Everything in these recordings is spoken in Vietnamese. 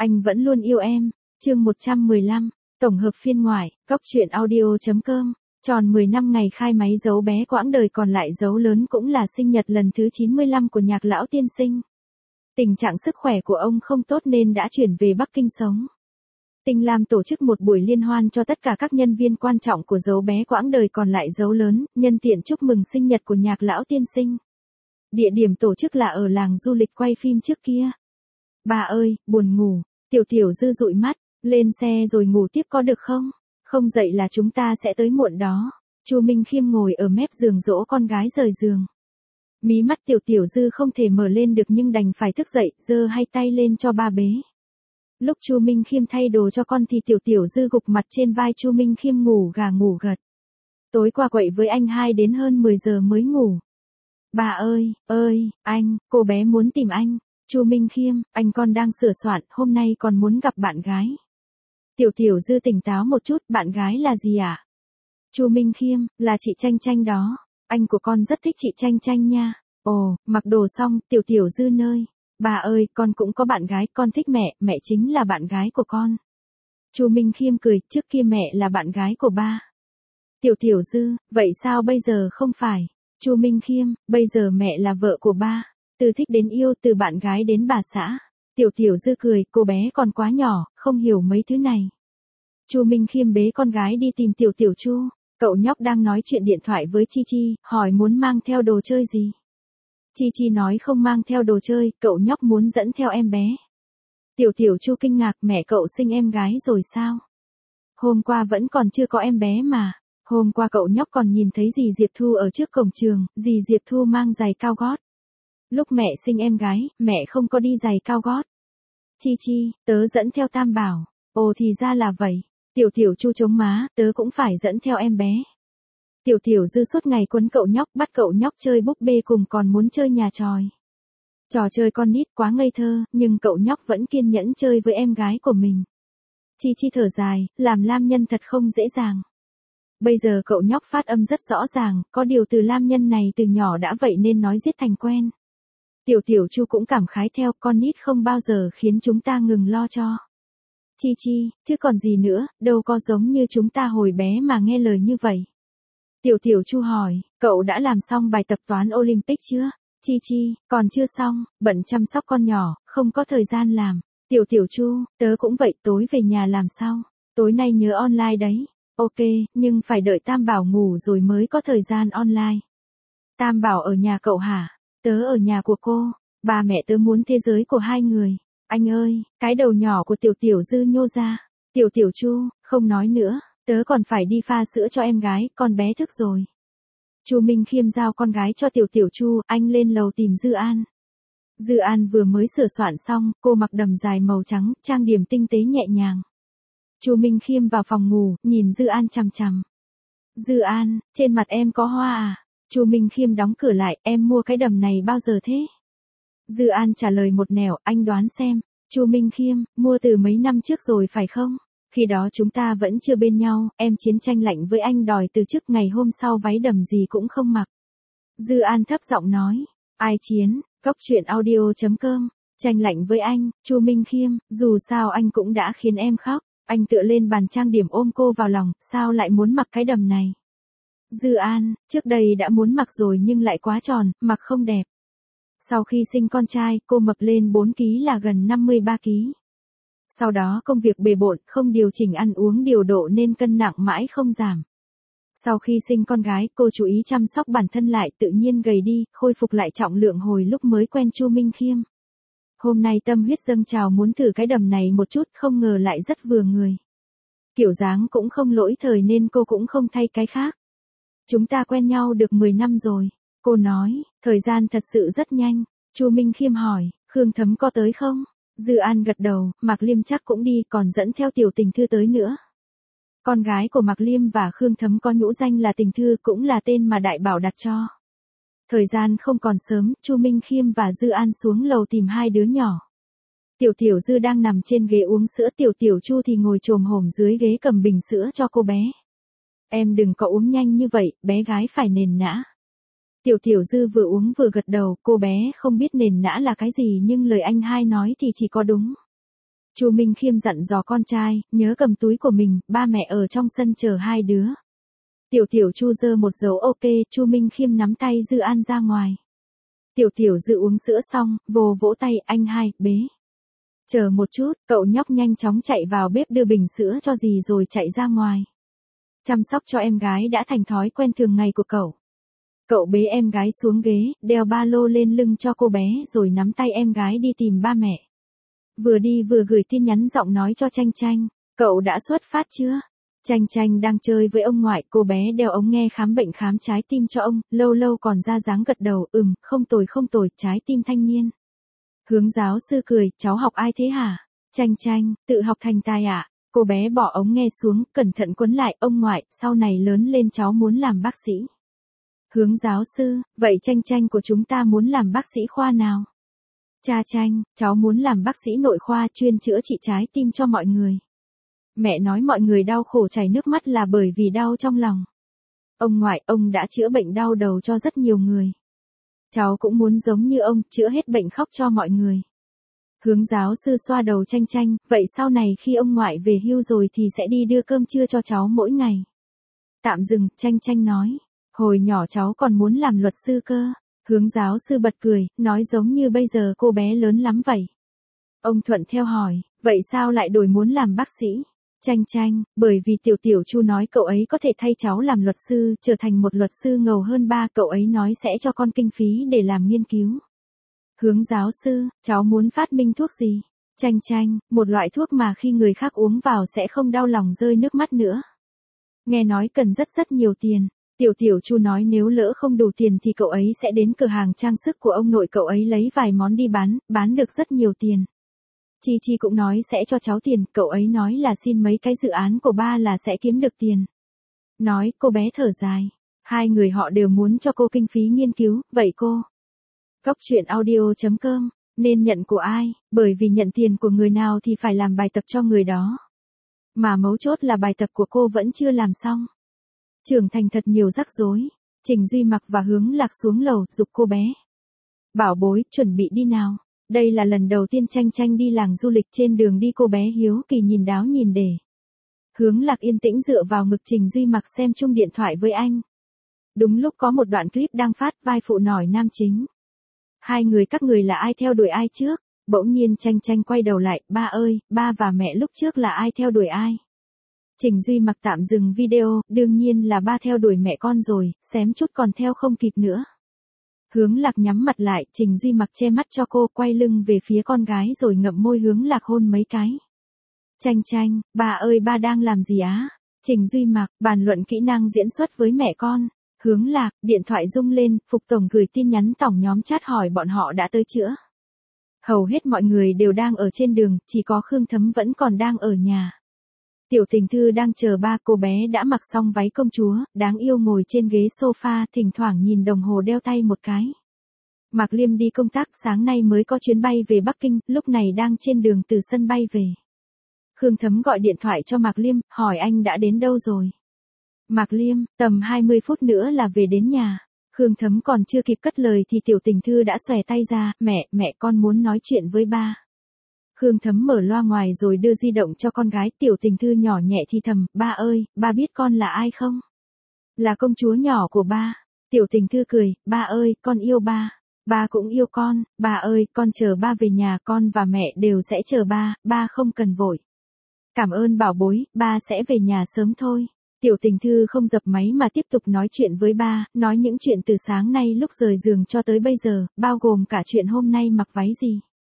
Anh vẫn luôn yêu em. Chương 115, tổng hợp phiên ngoại, Cóc truyện audio.com. Tròn 10 năm ngày khai máy dấu bé quãng đời còn lại dấu lớn cũng là sinh nhật lần thứ 95 của Nhạc lão tiên sinh. Tình trạng sức khỏe của ông không tốt nên đã chuyển về Bắc Kinh sống. Tinh Lam tổ chức một buổi liên hoan cho tất cả các nhân viên quan trọng của dấu bé quãng đời còn lại dấu lớn, nhân tiện chúc mừng sinh nhật của Nhạc lão tiên sinh. Địa điểm tổ chức là ở làng du lịch quay phim trước kia. Bà ơi, buồn ngủ. Tiểu Tiểu Dư dụi mắt, lên xe rồi ngủ tiếp có được không? Không dậy là chúng ta sẽ tới muộn đó. Chu Minh Khiêm ngồi ở mép giường dỗ con gái rời giường. Mí mắt Tiểu Tiểu Dư không thể mở lên được nhưng đành phải thức dậy, giơ hai tay lên cho ba bế. Lúc Chu Minh Khiêm thay đồ cho con thì Tiểu Tiểu Dư gục mặt trên vai Chu Minh Khiêm ngủ gà ngủ gật. Tối qua quậy với anh 2 đến hơn 10 giờ mới ngủ. Bà ơi, anh, cô bé muốn tìm anh. Chu Minh Khiêm, anh con đang sửa soạn, hôm nay còn muốn gặp bạn gái. Tiểu Tiểu Dư tỉnh táo một chút, bạn gái là gì ạ? Chu Minh Khiêm, là chị Tranh Tranh đó. Anh của con rất thích chị Tranh Tranh nha. Ồ, mặc đồ xong, Tiểu Tiểu Dư nơi. Bà ơi, con cũng có bạn gái, con thích mẹ, mẹ chính là bạn gái của con. Chu Minh Khiêm cười, trước kia mẹ là bạn gái của ba. Tiểu Tiểu Dư, vậy sao bây giờ không phải? Chu Minh Khiêm, bây giờ mẹ là vợ của ba. Từ thích đến yêu, từ bạn gái đến bà xã. Tiểu Tiểu Dư cười, cô bé còn quá nhỏ, không hiểu mấy thứ này. Chu Minh Khiêm bế con gái đi tìm Tiểu Tiểu Chu. Cậu nhóc đang nói chuyện điện thoại với Chi Chi, hỏi muốn mang theo đồ chơi gì. Chi Chi nói không mang theo đồ chơi, cậu nhóc muốn dẫn theo em bé. Tiểu Tiểu Chu kinh ngạc, mẹ cậu sinh em gái rồi sao? Hôm qua vẫn còn chưa có em bé mà. Hôm qua cậu nhóc còn nhìn thấy dì Diệp Thu ở trước cổng trường, dì Diệp Thu mang giày cao gót. Lúc mẹ sinh em gái, mẹ không có đi giày cao gót. Chi Chi, tớ dẫn theo Tam Bảo. Ồ thì ra là vậy. Tiểu Tiểu Chu chống má, tớ cũng phải dẫn theo em bé. Tiểu Tiểu Dư suốt ngày quấn cậu nhóc, bắt cậu nhóc chơi búp bê cùng còn muốn chơi nhà tròi. Trò chơi con nít quá ngây thơ, nhưng cậu nhóc vẫn kiên nhẫn chơi với em gái của mình. Chi Chi thở dài, làm lam nhân thật không dễ dàng. Bây giờ cậu nhóc phát âm rất rõ ràng, có điều từ lam nhân này từ nhỏ đã vậy nên nói giết thành quen. Tiểu Tiểu Chu cũng cảm khái theo, con nít không bao giờ khiến chúng ta ngừng lo cho. Chi Chi, chứ còn gì nữa, đâu có giống như chúng ta hồi bé mà nghe lời như vậy. Tiểu Tiểu Chu hỏi, cậu đã làm xong bài tập toán Olympic chưa? Chi Chi, còn chưa xong, bận chăm sóc con nhỏ, không có thời gian làm. Tiểu Tiểu Chu, tớ cũng vậy, tối về nhà làm sau. Tối nay nhớ online đấy. Ok, nhưng phải đợi Tam Bảo ngủ rồi mới có thời gian online. Tam Bảo ở nhà cậu hả? Tớ ở nhà của cô. Ba mẹ tớ muốn thế giới của hai người. Anh ơi, cái đầu nhỏ của Tiểu Tiểu Dư nhô ra. Tiểu Tiểu Chu, không nói nữa, tớ còn phải đi pha sữa cho em gái, con bé thức rồi. Chu Minh Khiêm giao con gái cho Tiểu Tiểu Chu, anh lên lầu tìm Dư An. Dư An vừa mới sửa soạn xong, cô mặc đầm dài màu trắng, trang điểm tinh tế nhẹ nhàng. Chu Minh Khiêm vào phòng ngủ, nhìn Dư An chằm chằm. Dư An, trên mặt em có hoa à? Chu Minh Khiêm đóng cửa lại, em mua cái đầm này bao giờ thế? Dư An trả lời một nẻo, anh đoán xem. Chu Minh Khiêm, mua từ mấy năm trước rồi phải không? Khi đó chúng ta vẫn chưa bên nhau, em chiến tranh lạnh với anh đòi từ chức, ngày hôm sau váy đầm gì cũng không mặc. Dư An thấp giọng nói, ai chiến, Cóc truyện audio.com, tranh lạnh với anh, Chu Minh Khiêm, dù sao anh cũng đã khiến em khóc. Anh tựa lên bàn trang điểm ôm cô vào lòng, sao lại muốn mặc cái đầm này? Dư An, trước đây đã muốn mặc rồi nhưng lại quá tròn, mặc không đẹp. Sau khi sinh con trai, cô mập lên 4 ký là gần 53 ký. Sau đó công việc bề bộn, không điều chỉnh ăn uống điều độ nên cân nặng mãi không giảm. Sau khi sinh con gái, cô chú ý chăm sóc bản thân lại, tự nhiên gầy đi, khôi phục lại trọng lượng hồi lúc mới quen Chu Minh Khiêm. Hôm nay tâm huyết dâng trào muốn thử cái đầm này một chút, không ngờ lại rất vừa người. Kiểu dáng cũng không lỗi thời nên cô cũng không thay cái khác. Chúng ta quen nhau được 10 năm rồi. Cô nói, thời gian thật sự rất nhanh. Chu Minh Khiêm hỏi, Khương Thấm có tới không? Dư An gật đầu, Mạc Liêm chắc cũng đi, còn dẫn theo Tiểu Tình Thư tới nữa. Con gái của Mạc Liêm và Khương Thấm có nhũ danh là Tình Thư, cũng là tên mà Đại Bảo đặt cho. Thời gian không còn sớm, Chu Minh Khiêm và Dư An xuống lầu tìm hai đứa nhỏ. Tiểu Tiểu Dư đang nằm trên ghế uống sữa, Tiểu Tiểu Chu thì ngồi chồm hổm dưới ghế cầm bình sữa cho cô bé. Em đừng có uống nhanh như vậy, bé gái phải nền nã. Tiểu Tiểu Dư vừa uống vừa gật đầu, cô bé không biết nền nã là cái gì nhưng lời anh hai nói thì chỉ có đúng. Chu Minh Khiêm dặn dò con trai, nhớ cầm túi của mình, ba mẹ ở trong sân chờ hai đứa. Tiểu Tiểu Chu giơ một dấu ok, Chu Minh Khiêm nắm tay Dư An ra ngoài. Tiểu Tiểu Dư uống sữa xong, vỗ tay, anh hai, bế. Chờ một chút, cậu nhóc nhanh chóng chạy vào bếp đưa bình sữa cho dì rồi chạy ra ngoài. Chăm sóc cho em gái đã thành thói quen thường ngày của cậu. Cậu bế em gái xuống ghế, đeo ba lô lên lưng cho cô bé rồi nắm tay em gái đi tìm ba mẹ. Vừa đi vừa gửi tin nhắn giọng nói cho Chanh Chanh, cậu đã xuất phát chưa? Chanh Chanh đang chơi với ông ngoại, cô bé đeo ống nghe khám bệnh khám trái tim cho ông, lâu lâu còn ra dáng gật đầu, không tồi, trái tim thanh niên. Hướng giáo sư cười, cháu học ai thế hả? Chanh Chanh, tự học thành tài ạ. Cô bé bỏ ống nghe xuống, cẩn thận quấn lại, ông ngoại, sau này lớn lên cháu muốn làm bác sĩ. Hướng giáo sư, vậy Chanh Chanh của chúng ta muốn làm bác sĩ khoa nào? Cha Chanh, cháu muốn làm bác sĩ nội khoa chuyên chữa trị trái tim cho mọi người. Mẹ nói mọi người đau khổ chảy nước mắt là bởi vì đau trong lòng. Ông ngoại, ông đã chữa bệnh đau đầu cho rất nhiều người. Cháu cũng muốn giống như ông, chữa hết bệnh khóc cho mọi người. Hướng giáo sư xoa đầu Chanh Chanh, vậy sau này khi ông ngoại về hưu rồi thì sẽ đi đưa cơm trưa cho cháu mỗi ngày. Tạm dừng, Chanh Chanh nói, hồi nhỏ cháu còn muốn làm luật sư cơ. Hướng giáo sư bật cười, nói giống như bây giờ cô bé lớn lắm vậy. Ông thuận theo hỏi, vậy sao lại đổi muốn làm bác sĩ? Chanh Chanh, bởi vì Tiểu Tiểu Chu nói cậu ấy có thể thay cháu làm luật sư, trở thành một luật sư ngầu hơn ba, cậu ấy nói sẽ cho con kinh phí để làm nghiên cứu. Hướng giáo sư, cháu muốn phát minh thuốc gì? Chanh Chanh, một loại thuốc mà khi người khác uống vào sẽ không đau lòng rơi nước mắt nữa. Nghe nói cần rất nhiều tiền. Tiểu Tiểu Chu nói nếu lỡ không đủ tiền thì cậu ấy sẽ đến cửa hàng trang sức của ông nội cậu ấy lấy vài món đi bán được rất nhiều tiền. Chi Chi cũng nói sẽ cho cháu tiền, cậu ấy nói là xin mấy cái dự án của ba là sẽ kiếm được tiền. Nói, cô bé thở dài. Hai người họ đều muốn cho cô kinh phí nghiên cứu, vậy cô? Góc truyện audio.com, nên nhận của ai, bởi vì nhận tiền của người nào thì phải làm bài tập cho người đó. Mà mấu chốt là bài tập của cô vẫn chưa làm xong. Trưởng thành thật nhiều rắc rối. Trình Duy Mặc và Hướng Lạc xuống lầu, giục cô bé. Bảo bối, chuẩn bị đi nào. Đây là lần đầu tiên Chanh Chanh đi làng du lịch, trên đường đi cô bé hiếu kỳ nhìn đáo nhìn để. Hướng Lạc yên tĩnh dựa vào ngực Trình Duy Mặc xem chung điện thoại với anh. Đúng lúc có một đoạn clip đang phát, vai phụ nổi nam chính. Hai người các người là ai theo đuổi ai trước? Bỗng nhiên Chanh Chanh quay đầu lại, ba ơi, ba và mẹ lúc trước là ai theo đuổi ai? Trình Duy Mặc tạm dừng video, đương nhiên là ba theo đuổi mẹ con rồi, xém chút còn theo không kịp nữa. Hướng Lạc nhắm mặt lại, Trình Duy Mặc che mắt cho cô, quay lưng về phía con gái rồi ngậm môi Hướng Lạc hôn mấy cái. Chanh Chanh, ba ơi ba đang làm gì á? Trình Duy Mặc, bàn luận kỹ năng diễn xuất với mẹ con. Hướng Lạc, điện thoại rung lên, Phục Tổng gửi tin nhắn tổng nhóm chat hỏi bọn họ đã tới chưa. Hầu hết mọi người đều đang ở trên đường, chỉ có Khương Thấm vẫn còn đang ở nhà. Tiểu Tình Thư đang chờ ba, cô bé đã mặc xong váy công chúa, đáng yêu ngồi trên ghế sofa, thỉnh thoảng nhìn đồng hồ đeo tay một cái. Mạc Liêm đi công tác, sáng nay mới có chuyến bay về Bắc Kinh, lúc này đang trên đường từ sân bay về. Khương Thấm gọi điện thoại cho Mạc Liêm, hỏi anh đã đến đâu rồi. Mạc Liêm, tầm 20 phút nữa là về đến nhà. Khương Thấm còn chưa kịp cất lời thì Tiểu Tình Thư đã xòe tay ra, mẹ con muốn nói chuyện với ba. Khương Thấm mở loa ngoài rồi đưa di động cho con gái, Tiểu Tình Thư nhỏ nhẹ thì thầm, ba ơi, ba biết con là ai không? Là công chúa nhỏ của ba. Tiểu Tình Thư cười, ba ơi, con yêu ba. Ba cũng yêu con, ba ơi, con chờ ba về nhà, con và mẹ đều sẽ chờ ba không cần vội. Cảm ơn bảo bối, ba sẽ về nhà sớm thôi. Tiểu Tình Thư không dập máy mà tiếp tục nói chuyện với ba, nói những chuyện từ sáng nay lúc rời giường cho tới bây giờ, bao gồm cả chuyện hôm nay mặc váy gì.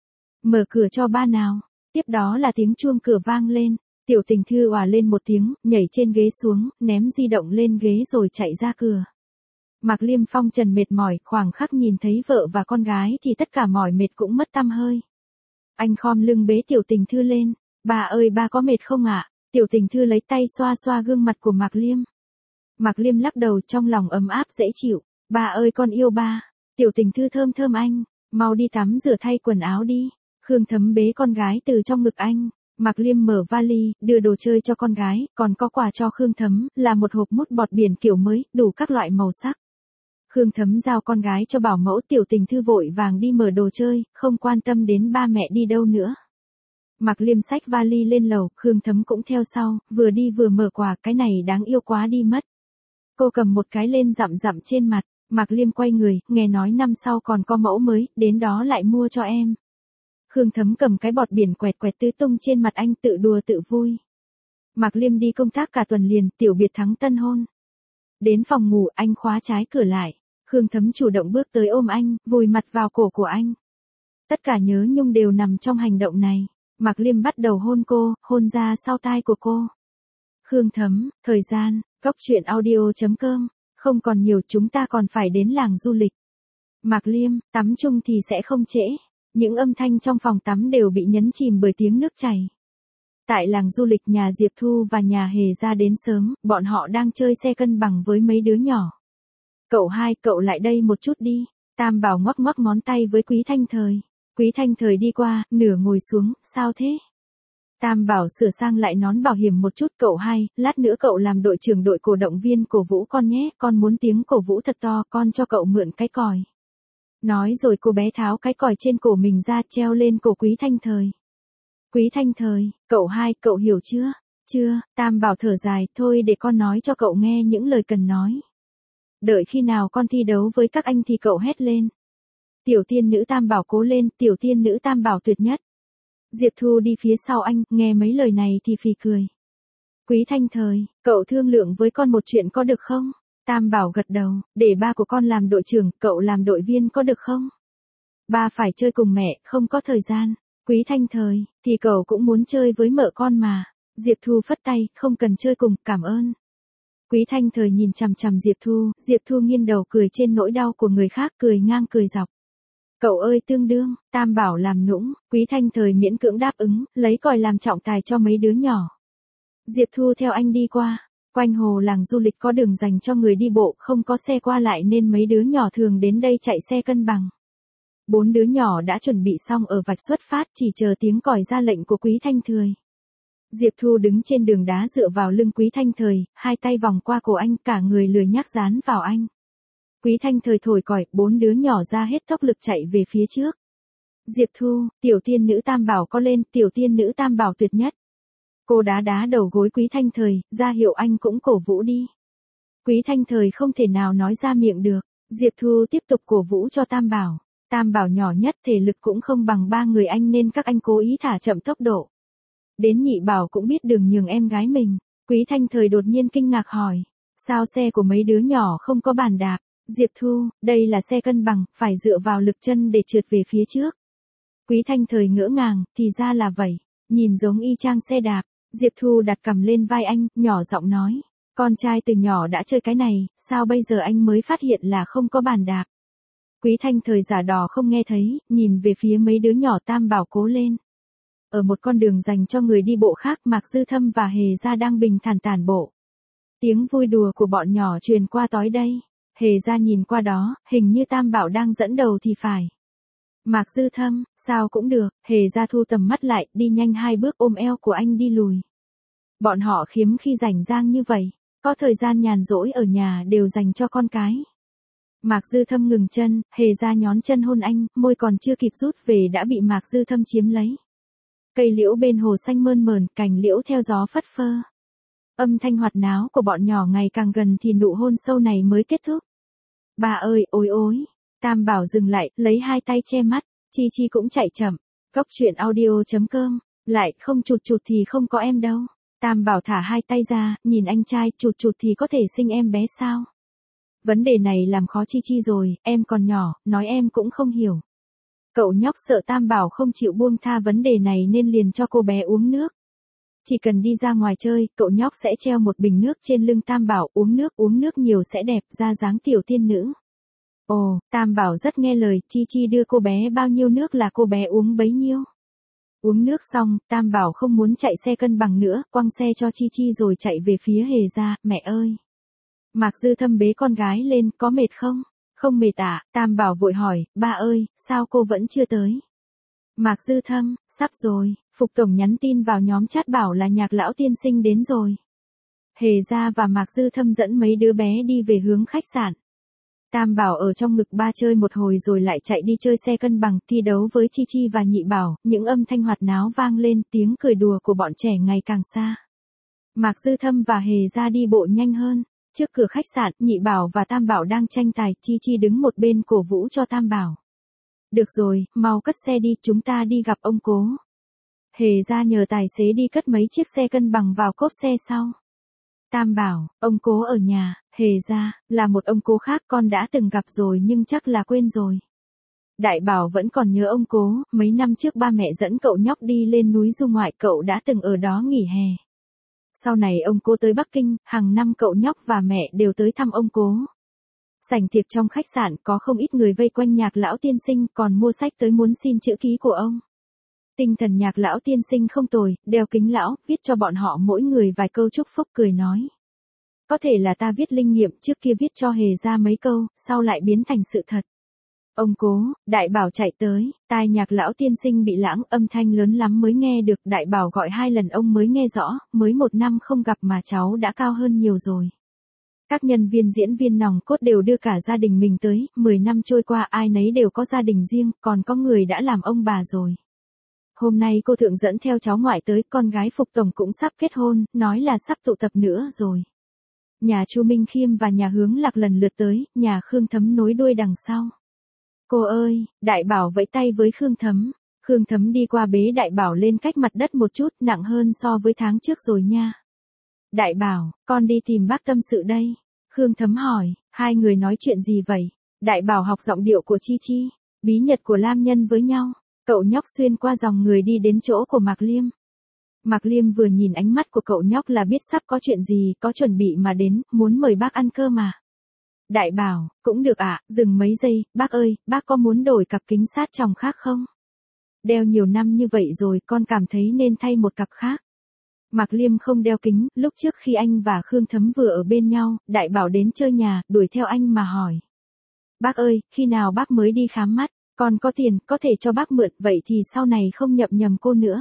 Mở cửa cho ba nào. Tiếp đó là tiếng chuông cửa vang lên. Tiểu Tình Thư òa lên một tiếng, nhảy trên ghế xuống, ném di động lên ghế rồi chạy ra cửa. Mạc Liêm phong trần mệt mỏi, khoảng khắc nhìn thấy vợ và con gái thì tất cả mỏi mệt cũng mất tăm hơi. Anh khom lưng bế Tiểu Tình Thư lên. Ba ơi ba có mệt không ạ? Tiểu Tình Thư lấy tay xoa xoa gương mặt của Mạc Liêm. Mạc Liêm lắc đầu, trong lòng ấm áp dễ chịu. Ba ơi con yêu ba. Tiểu Tình Thư thơm thơm anh. Mau đi tắm rửa thay quần áo đi. Khương Thấm bế con gái từ trong ngực anh. Mạc Liêm mở vali, đưa đồ chơi cho con gái, còn có quà cho Khương Thấm, là một hộp mút bọt biển kiểu mới, đủ các loại màu sắc. Khương Thấm giao con gái cho bảo mẫu, Tiểu Tình Thư vội vàng đi mở đồ chơi, không quan tâm đến ba mẹ đi đâu nữa. Mạc Liêm xách vali lên lầu, Khương Thấm cũng theo sau, vừa đi vừa mở quà, cái này đáng yêu quá đi mất. Cô cầm một cái lên dặm dặm trên mặt, Mạc Liêm quay người, nghe nói năm sau còn có mẫu mới, đến đó lại mua cho em. Khương Thấm cầm cái bọt biển quẹt quẹt tứ tung trên mặt anh tự đùa tự vui. Mạc Liêm đi công tác cả tuần liền, tiểu biệt thắng tân hôn. Đến phòng ngủ anh khóa trái cửa lại, Khương Thấm chủ động bước tới ôm anh, vùi mặt vào cổ của anh. Tất cả nhớ nhung đều nằm trong hành động này. Mạc Liêm bắt đầu hôn cô, hôn ra sau tai của cô. Khương Thấm, thời gian, Cóc Truyện Audio.com, không còn nhiều, chúng ta còn phải đến làng du lịch. Mạc Liêm, tắm chung thì sẽ không trễ. Những âm thanh trong phòng tắm đều bị nhấn chìm bởi tiếng nước chảy. Tại làng du lịch nhà Diệp Thu và nhà Hề ra đến sớm, bọn họ đang chơi xe cân bằng với mấy đứa nhỏ. Cậu hai, cậu lại đây một chút đi. Tam Bảo ngoắc ngoắc ngón tay với Quý Thanh Thời. Quý Thanh Thời đi qua, nửa ngồi xuống, sao thế? Tam Bảo sửa sang lại nón bảo hiểm một chút, cậu hai, lát nữa cậu làm đội trưởng đội cổ động viên cổ vũ con nhé, con muốn tiếng cổ vũ thật to, con cho cậu mượn cái còi. Nói rồi cô bé tháo cái còi trên cổ mình ra treo lên cổ Quý Thanh Thời. Quý Thanh Thời, cậu hai, cậu hiểu chưa? Chưa, Tam Bảo thở dài, thôi để con nói cho cậu nghe những lời cần nói. Đợi khi nào con thi đấu với các anh thì cậu hét lên. Tiểu tiên nữ Tam Bảo cố lên, tiểu tiên nữ Tam Bảo tuyệt nhất. Diệp Thu đi phía sau anh, nghe mấy lời này thì phì cười. Quý Thanh Thời, cậu thương lượng với con một chuyện có được không? Tam Bảo gật đầu, để ba của con làm đội trưởng, cậu làm đội viên có được không? Ba phải chơi cùng mẹ, không có thời gian. Quý Thanh Thời, thì cậu cũng muốn chơi với mợ con mà. Diệp Thu phất tay, không cần chơi cùng, cảm ơn. Quý Thanh Thời nhìn chằm chằm Diệp Thu nghiêng đầu cười trên nỗi đau của người khác, cười ngang cười dọc. Cậu ơi tương đương, Tam Bảo làm nũng, Quý Thanh Thời miễn cưỡng đáp ứng, lấy còi làm trọng tài cho mấy đứa nhỏ. Diệp Thu theo anh đi qua, quanh hồ làng du lịch có đường dành cho người đi bộ, không có xe qua lại nên mấy đứa nhỏ thường đến đây chạy xe cân bằng. 4 đứa nhỏ đã chuẩn bị xong ở vạch xuất phát, chỉ chờ tiếng còi ra lệnh của Quý Thanh Thời. Diệp Thu đứng trên đường đá dựa vào lưng Quý Thanh Thời, hai tay vòng qua cổ anh, cả người lười nhác dán vào anh. Quý Thanh Thời thổi còi, 4 đứa nhỏ ra hết tốc lực chạy về phía trước. Diệp Thu, tiểu tiên nữ Tam Bảo có lên, tiểu tiên nữ Tam Bảo tuyệt nhất. Cô đá đá đầu gối Quý Thanh Thời, ra hiệu anh cũng cổ vũ đi. Quý Thanh Thời không thể nào nói ra miệng được. Diệp Thu tiếp tục cổ vũ cho Tam Bảo. Tam Bảo nhỏ nhất, thể lực cũng không bằng 3 người anh nên các anh cố ý thả chậm tốc độ. Đến Nhị Bảo cũng biết đường nhường em gái mình. Quý Thanh Thời đột nhiên kinh ngạc hỏi. Sao xe của mấy đứa nhỏ không có bàn đạp? Diệp Thu, đây là xe cân bằng, phải dựa vào lực chân để trượt về phía trước. Quý Thanh Thời ngỡ ngàng, thì ra là vậy. Nhìn giống y chang xe đạp. Diệp Thu đặt cằm lên vai anh, nhỏ giọng nói. Con trai từ nhỏ đã chơi cái này, sao bây giờ anh mới phát hiện là không có bàn đạp? Quý Thanh Thời giả đò không nghe thấy, nhìn về phía mấy đứa nhỏ. Tam Bảo cố lên. Ở một con đường dành cho người đi bộ khác, Mạc Dư Thâm và Hề Gia đang bình thản tản bộ. Tiếng vui đùa của bọn nhỏ truyền qua tối đây. Hề Gia nhìn qua đó, hình như Tam Bảo đang dẫn đầu thì phải. Mạc Dư Thâm, sao cũng được, Hề Gia thu tầm mắt lại, đi nhanh 2 bước ôm eo của anh đi lùi. Bọn họ khiếm khi rảnh rang như vậy, có thời gian nhàn rỗi ở nhà đều dành cho con cái. Mạc Dư Thâm ngừng chân, Hề Gia nhón chân hôn anh, môi còn chưa kịp rút về đã bị Mạc Dư Thâm chiếm lấy. Cây liễu bên hồ xanh mơn mởn, cành liễu theo gió phất phơ. Âm thanh hoạt náo của bọn nhỏ ngày càng gần thì nụ hôn sâu này mới kết thúc. Bà ơi, ôi ôi. Tam Bảo dừng lại, lấy 2 tay che mắt, Chi Chi cũng chạy chậm. Cóc Truyện Audio.com, lại không chụt chụt thì không có em đâu. Tam Bảo thả 2 tay ra, nhìn anh trai, chụt chụt thì có thể sinh em bé sao? Vấn đề này làm khó Chi Chi rồi, em còn nhỏ, nói em cũng không hiểu. Cậu nhóc sợ Tam Bảo không chịu buông tha vấn đề này nên liền cho cô bé uống nước. Chỉ cần đi ra ngoài chơi, cậu nhóc sẽ treo một bình nước trên lưng Tam Bảo, uống nước nhiều sẽ đẹp, ra dáng tiểu tiên nữ. Ồ, Tam Bảo rất nghe lời, Chi Chi đưa cô bé bao nhiêu nước là cô bé uống bấy nhiêu. Uống nước xong, Tam Bảo không muốn chạy xe cân bằng nữa, quăng xe cho Chi Chi rồi chạy về phía Hề Gia, mẹ ơi. Mạc Dư Thâm bế con gái lên, có mệt không? Không mệt à, Tam Bảo vội hỏi, ba ơi, sao cô vẫn chưa tới? Mạc Dư Thâm, sắp rồi, Phục Tổng nhắn tin vào nhóm chat bảo là Nhạc lão tiên sinh đến rồi. Hề Gia và Mạc Dư Thâm dẫn mấy đứa bé đi về hướng khách sạn. Tam Bảo ở trong ngực ba chơi một hồi rồi lại chạy đi chơi xe cân bằng, thi đấu với Chi Chi và Nhị Bảo, những âm thanh hoạt náo vang lên, tiếng cười đùa của bọn trẻ ngày càng xa. Mạc Dư Thâm và Hề Gia đi bộ nhanh hơn. Trước cửa khách sạn, Nhị Bảo và Tam Bảo đang tranh tài, Chi Chi đứng một bên cổ vũ cho Tam Bảo. Được rồi, mau cất xe đi, chúng ta đi gặp ông cố. Hề Gia nhờ tài xế đi cất mấy chiếc xe cân bằng vào cốp xe sau. Tam Bảo, ông cố ở nhà. Hề Gia, là một ông cố khác con đã từng gặp rồi nhưng chắc là quên rồi. Đại Bảo vẫn còn nhớ ông cố, mấy năm trước ba mẹ dẫn cậu nhóc đi lên núi du ngoại, cậu đã từng ở đó nghỉ hè. Sau này ông cố tới Bắc Kinh, hàng năm cậu nhóc và mẹ đều tới thăm ông cố. Sảnh tiệc trong khách sạn có không ít người vây quanh Nhạc lão tiên sinh, còn mua sách tới muốn xin chữ ký của ông. Tinh thần Nhạc lão tiên sinh không tồi, đeo kính lão, viết cho bọn họ mỗi người vài câu chúc phúc, cười nói. Có thể là ta viết linh nghiệm, trước kia viết cho Hề Gia mấy câu, sau lại biến thành sự thật. Ông cố, Đại Bảo chạy tới, tai Nhạc lão tiên sinh bị lãng, âm thanh lớn lắm mới nghe được, Đại Bảo gọi 2 lần ông mới nghe rõ, mới 1 năm không gặp mà cháu đã cao hơn nhiều rồi. Các nhân viên diễn viên nòng cốt đều đưa cả gia đình mình tới, 10 năm trôi qua ai nấy đều có gia đình riêng, còn có người đã làm ông bà rồi. Hôm nay cô thượng dẫn theo cháu ngoại tới, con gái Phục tổng cũng sắp kết hôn, nói là sắp tụ tập nữa rồi. Nhà Chu Minh Khiêm và nhà Hướng Lạc lần lượt tới, nhà Khương Thấm nối đuôi đằng sau. Cô ơi, Đại Bảo vẫy tay với Khương Thấm. Khương Thấm đi qua bế Đại Bảo lên cách mặt đất một chút, nặng hơn so với tháng trước rồi nha. Đại Bảo, con đi tìm bác tâm sự đây. Khương Thấm hỏi, 2 người nói chuyện gì vậy? Đại Bảo học giọng điệu của Chi Chi, bí nhật của Lam Nhân với nhau. Cậu nhóc xuyên qua dòng người đi đến chỗ của Mạc Liêm. Mạc Liêm vừa nhìn ánh mắt của cậu nhóc là biết sắp có chuyện gì, có chuẩn bị mà đến, muốn mời bác ăn cơm mà. Đại Bảo, cũng được ạ, dừng mấy giây, bác ơi, bác có muốn đổi cặp kính sát tròng khác không? Đeo nhiều năm như vậy rồi, con cảm thấy nên thay một cặp khác. Mạc Liêm không đeo kính, lúc trước khi anh và Khương Thấm vừa ở bên nhau, Đại Bảo đến chơi nhà, đuổi theo anh mà hỏi. Bác ơi, khi nào bác mới đi khám mắt? Con có tiền, có thể cho bác mượn, vậy thì sau này không nhậm nhầm cô nữa.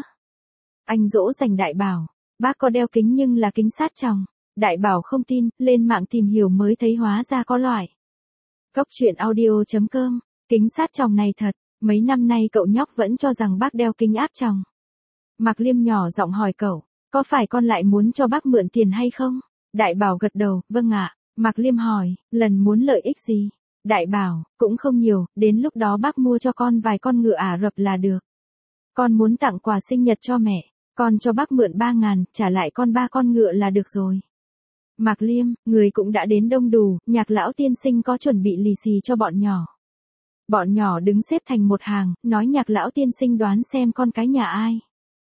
Anh dỗ dành Đại Bảo, bác có đeo kính nhưng là kính sát tròng. Đại Bảo không tin, lên mạng tìm hiểu mới thấy hóa ra có loại. Cốc truyện audio.com, kính sát tròng này thật, mấy năm nay cậu nhóc vẫn cho rằng bác đeo kính áp tròng. Mạc Liêm nhỏ giọng hỏi cậu, có phải con lại muốn cho bác mượn tiền hay không? Đại Bảo gật đầu, vâng ạ. Mạc Liêm hỏi, lần muốn lợi ích gì? Đại Bảo, cũng không nhiều, đến lúc đó bác mua cho con vài con ngựa Ả Rập là được. Con muốn tặng quà sinh nhật cho mẹ, con cho bác mượn 3.000, trả lại con 3 con ngựa là được rồi. Mạc Liêm, người cũng đã đến đông đủ, Nhạc lão tiên sinh có chuẩn bị lì xì cho bọn nhỏ. Bọn nhỏ đứng xếp thành một hàng, nói Nhạc lão tiên sinh đoán xem con cái nhà ai.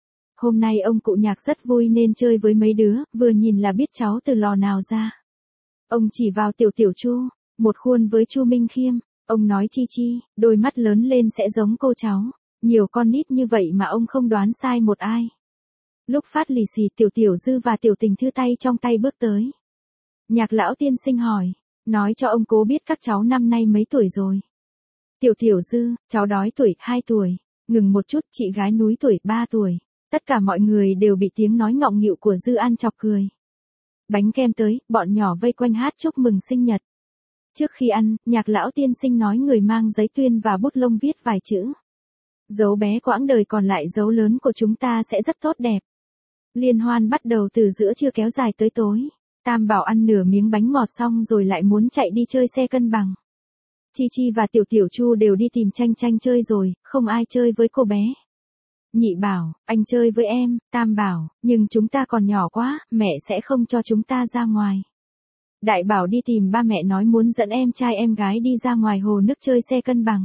Hôm nay ông cụ Nhạc rất vui nên chơi với mấy đứa, vừa nhìn là biết cháu từ lò nào ra. Ông chỉ vào Tiểu Tiểu Chu, một khuôn với Chu Minh Khiêm, ông nói Chi Chi, đôi mắt lớn lên sẽ giống cô cháu. Nhiều con nít như vậy mà ông không đoán sai một ai. Lúc phát lì xì Tiểu Tiểu Dư và Tiểu Tình Thư tay trong tay bước tới. Nhạc lão tiên sinh hỏi, nói cho ông cố biết các cháu năm nay mấy tuổi rồi. Tiểu Tiểu Dư, cháu đói tuổi 2 tuổi, ngừng một chút, chị gái núi tuổi 3 tuổi. Tất cả mọi người đều bị tiếng nói ngọng nghịu của Dư An chọc cười. Bánh kem tới, bọn nhỏ vây quanh hát chúc mừng sinh nhật. Trước khi ăn, Nhạc lão tiên sinh nói người mang giấy tuyên và bút lông viết vài chữ. Dấu bé quãng đời còn lại dấu lớn của chúng ta sẽ rất tốt đẹp. Liên hoan bắt đầu từ giữa trưa kéo dài tới tối. Tam Bảo ăn nửa miếng bánh ngọt xong rồi lại muốn chạy đi chơi xe cân bằng. Chi Chi và Tiểu Tiểu Chu đều đi tìm Tranh Tranh chơi rồi, không ai chơi với cô bé. Nhị Bảo, anh chơi với em. Tam Bảo, nhưng chúng ta còn nhỏ quá, mẹ sẽ không cho chúng ta ra ngoài. Đại Bảo đi tìm ba mẹ nói muốn dẫn em trai em gái đi ra ngoài hồ nước chơi xe cân bằng.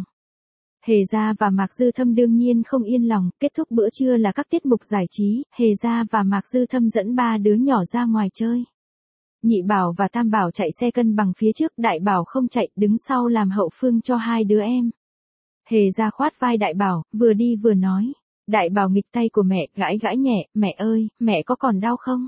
Hề Gia và Mạc Dư Thâm đương nhiên không yên lòng, kết thúc bữa trưa là các tiết mục giải trí, Hề Gia và Mạc Dư Thâm dẫn 3 đứa nhỏ ra ngoài chơi. Nhị Bảo và Tam Bảo chạy xe cân bằng phía trước, Đại Bảo không chạy, đứng sau làm hậu phương cho 2 đứa em. Hề Gia khoát vai Đại Bảo, vừa đi vừa nói. Đại Bảo nghịch tay của mẹ, gãi gãi nhẹ, mẹ ơi, mẹ có còn đau không?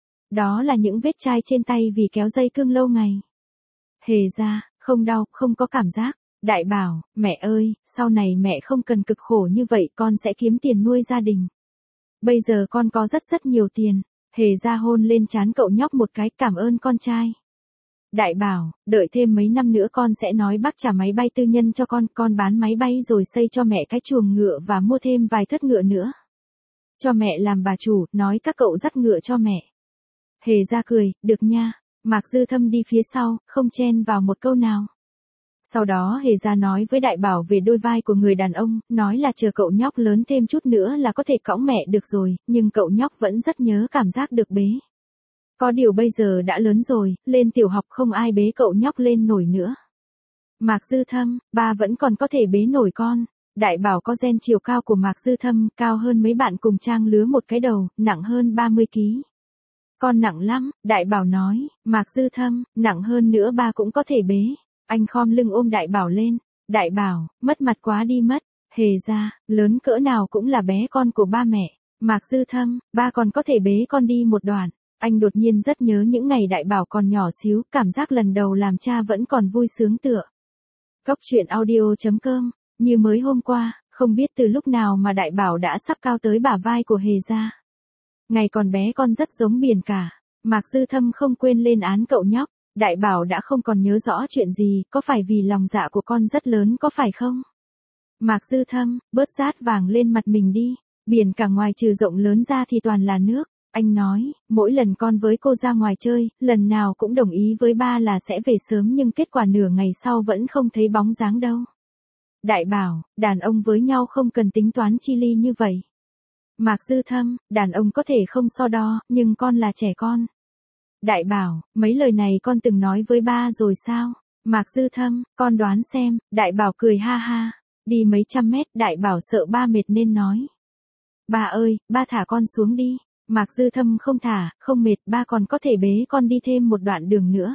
Đó là những vết chai trên tay vì kéo dây cương lâu ngày. Hề Gia, không đau, không có cảm giác. Đại Bảo, mẹ ơi, sau này mẹ không cần cực khổ như vậy, con sẽ kiếm tiền nuôi gia đình. Bây giờ con có rất nhiều tiền. Hề Gia hôn lên trán cậu nhóc một cái, cảm ơn con trai. Đại bảo, đợi thêm mấy năm nữa con sẽ nói bác trả máy bay tư nhân cho con bán máy bay rồi xây cho mẹ cái chuồng ngựa và mua thêm vài thất ngựa nữa. Cho mẹ làm bà chủ, nói các cậu dắt ngựa cho mẹ. Hề ra cười, được nha. Mạc Dư Thâm đi phía sau, không chen vào một câu nào. Sau đó Hề ra nói với Đại Bảo về đôi vai của người đàn ông, nói là chờ cậu nhóc lớn thêm chút nữa là có thể cõng mẹ được rồi, nhưng cậu nhóc vẫn rất nhớ cảm giác được bế. Có điều bây giờ đã lớn rồi, lên tiểu học không ai bế cậu nhóc lên nổi nữa. Mạc Dư Thâm, ba vẫn còn có thể bế nổi con. Đại Bảo có gen chiều cao của Mạc Dư Thâm, cao hơn mấy bạn cùng trang lứa một cái đầu, nặng hơn 30 kg. Con nặng lắm, Đại Bảo nói, Mạc Dư Thâm, nặng hơn nữa ba cũng có thể bế. Anh khom lưng ôm Đại Bảo lên. Đại Bảo, mất mặt quá đi mất. Hề ra, lớn cỡ nào cũng là bé con của ba mẹ. Mạc Dư Thâm, ba còn có thể bế con đi một đoạn. Anh đột nhiên rất nhớ những ngày Đại Bảo còn nhỏ xíu, cảm giác lần đầu làm cha vẫn còn vui sướng tựa. Cốc truyện audio.com, như mới hôm qua, không biết từ lúc nào mà Đại Bảo đã sắp cao tới bả vai của Hề ra. Ngày còn bé con rất giống biển cả. Mạc Dư Thâm không quên lên án cậu nhóc. Đại Bảo đã không còn nhớ rõ chuyện gì, có phải vì lòng dạ của con rất lớn có phải không? Mạc Dư Thâm, bớt rát vàng lên mặt mình đi. Biển cả ngoài trừ rộng lớn ra thì toàn là nước. Anh nói, mỗi lần con với cô ra ngoài chơi, lần nào cũng đồng ý với ba là sẽ về sớm nhưng kết quả nửa ngày sau vẫn không thấy bóng dáng đâu. Đại Bảo, đàn ông với nhau không cần tính toán chi ly như vậy. Mạc Dư Thâm, đàn ông có thể không so đo, nhưng con là trẻ con. Đại Bảo, mấy lời này con từng nói với ba rồi sao? Mạc Dư Thâm, con đoán xem. Đại Bảo cười ha ha. Đi mấy trăm mét, Đại Bảo sợ ba mệt nên nói. Ba ơi, ba thả con xuống đi. Mạc Dư Thâm không thả, không mệt, ba còn có thể bế con đi thêm một đoạn đường nữa.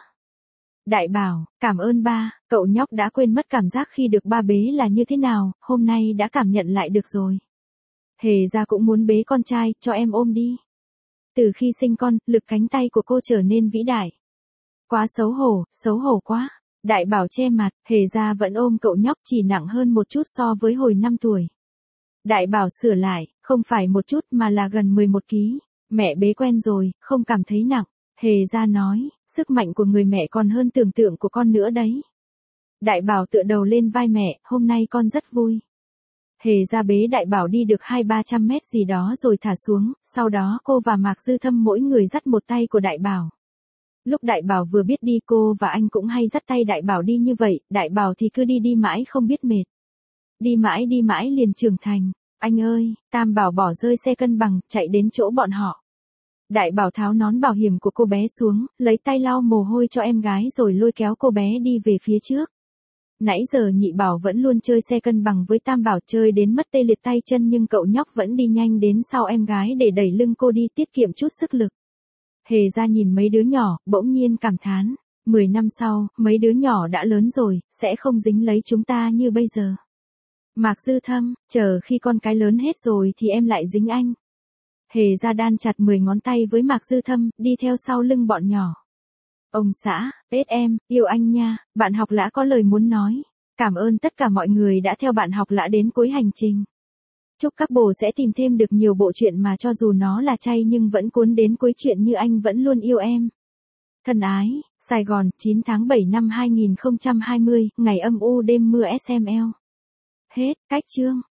Đại Bảo, cảm ơn ba, cậu nhóc đã quên mất cảm giác khi được ba bế là như thế nào, hôm nay đã cảm nhận lại được rồi. Hề ra cũng muốn bế con trai, cho em ôm đi. Từ khi sinh con, lực cánh tay của cô trở nên vĩ đại. Quá xấu hổ quá. Đại Bảo che mặt, Hề ra vẫn ôm cậu nhóc chỉ nặng hơn một chút so với hồi 5 tuổi. Đại Bảo sửa lại, không phải một chút mà là gần 11 kg. Mẹ bế quen rồi, không cảm thấy nặng. Hề ra nói, sức mạnh của người mẹ còn hơn tưởng tượng của con nữa đấy. Đại Bảo tựa đầu lên vai mẹ, hôm nay con rất vui. Hề ra bế Đại Bảo đi được 200-300 mét gì đó rồi thả xuống, sau đó cô và Mạc Dư Thâm mỗi người dắt một tay của Đại Bảo. Lúc Đại Bảo vừa biết đi cô và anh cũng hay dắt tay Đại Bảo đi như vậy, Đại Bảo thì cứ đi mãi không biết mệt. Đi mãi liền trưởng thành. Anh ơi, Tam Bảo bỏ rơi xe cân bằng, chạy đến chỗ bọn họ. Đại Bảo tháo nón bảo hiểm của cô bé xuống, lấy tay lau mồ hôi cho em gái rồi lôi kéo cô bé đi về phía trước. Nãy giờ Nhị Bảo vẫn luôn chơi xe cân bằng với Tam Bảo chơi đến mất tê liệt tay chân nhưng cậu nhóc vẫn đi nhanh đến sau em gái để đẩy lưng cô đi tiết kiệm chút sức lực. Hề ra nhìn mấy đứa nhỏ, bỗng nhiên cảm thán. 10 năm sau, mấy đứa nhỏ đã lớn rồi, sẽ không dính lấy chúng ta như bây giờ. Mạc Dư Thâm, chờ khi con cái lớn hết rồi thì em lại dính anh. Hề ra đan chặt 10 ngón tay với Mạc Dư Thâm, đi theo sau lưng bọn nhỏ. Ông xã, Tết em, yêu anh nha, bạn học lã có lời muốn nói. Cảm ơn tất cả mọi người đã theo bạn học lã đến cuối hành trình. Chúc các bồ sẽ tìm thêm được nhiều bộ truyện mà cho dù nó là chay nhưng vẫn cuốn đến cuối truyện như anh vẫn luôn yêu em. Thân ái, Sài Gòn, 9 tháng 7 năm 2020, ngày âm u đêm mưa SML. Hết, cách chương.